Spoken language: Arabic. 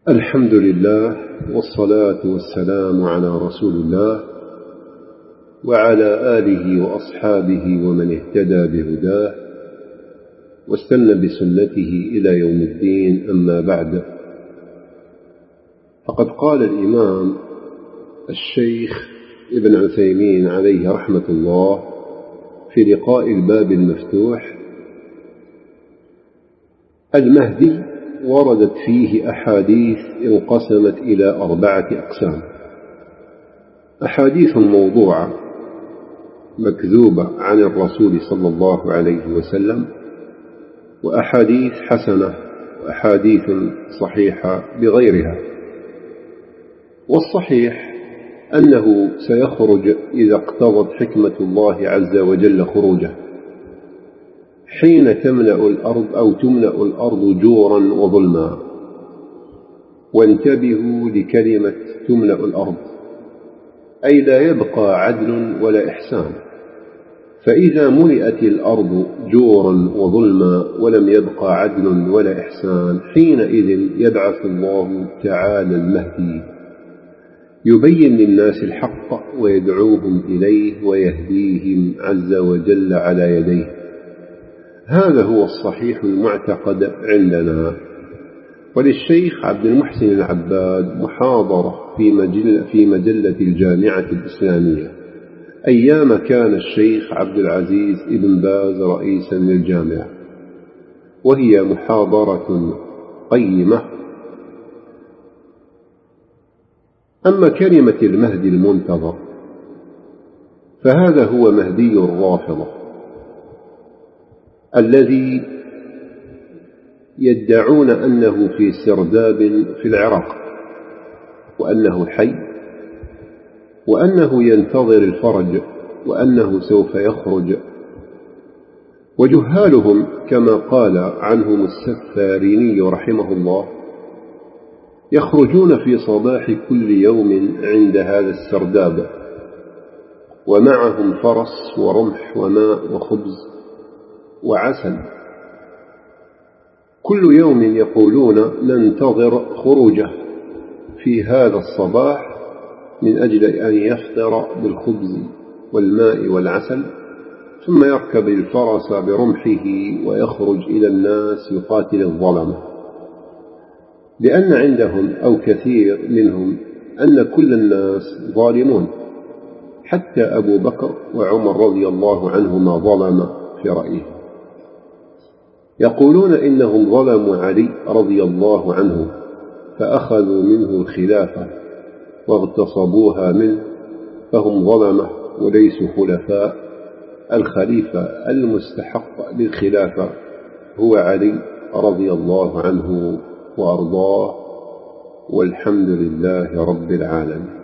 الحمد لله والصلاة والسلام على رسول الله وعلى آله وأصحابه ومن اهتدى بهداه واستنى بسنته إلى يوم الدين. أما بعد، فقد قال الإمام الشيخ ابن عثيمين عليه رحمة الله في لقاء الباب المفتوح: المهدي وردت فيه أحاديث انقسمت إلى 4 أقسام: أحاديث موضوعة مكذوبة عن الرسول صلى الله عليه وسلم، وأحاديث حسنة، وأحاديث صحيحة بغيرها. والصحيح أنه سيخرج إذا اقتضت حكمة الله عز وجل خروجه، حين تملأ الأرض جورا وظلما. وانتبهوا لكلمة تملأ الأرض، أي لا يبقى عدل ولا إحسان. فإذا ملئت الأرض جورا وظلما ولم يبقى عدل ولا إحسان، حينئذ يبعث الله تعالى المهدي يبين للناس الحق ويدعوهم إليه ويهديهم عز وجل على يديه. هذا هو الصحيح المعتقد عندنا. وللشيخ عبد المحسن العباد محاضرة في مجلة الجامعة الإسلامية أيام كان الشيخ عبد العزيز ابن باز رئيسا للجامعة، وهي محاضرة قيمة. أما كلمة المهدي المنتظر فهذا هو مهدي الرافضة الذي يدعون أنه في سرداب في العراق، وأنه حي، وأنه ينتظر الفرج، وأنه سوف يخرج. وجهالهم كما قال عنهم السفاريني رحمه الله يخرجون في صباح كل يوم عند هذا السرداب، ومعهم فرس ورمح وماء وخبز وعسل. كل يوم يقولون ننتظر خروجه في هذا الصباح من أجل أن يفطر بالخبز والماء والعسل، ثم يركب الفرس برمحه ويخرج إلى الناس يقاتل الظلمة. لأن عندهم أو كثير منهم أن كل الناس ظالمون، حتى أبو بكر وعمر رضي الله عنهما ظلم في رأيه. يقولون إنهم ظلموا علي رضي الله عنه فأخذوا منه الخلافة واغتصبوها منه، فهم ظلمة وليسوا خلفاء. الخليفة المستحق للخلافة هو علي رضي الله عنه وأرضاه، والحمد لله رب العالمين.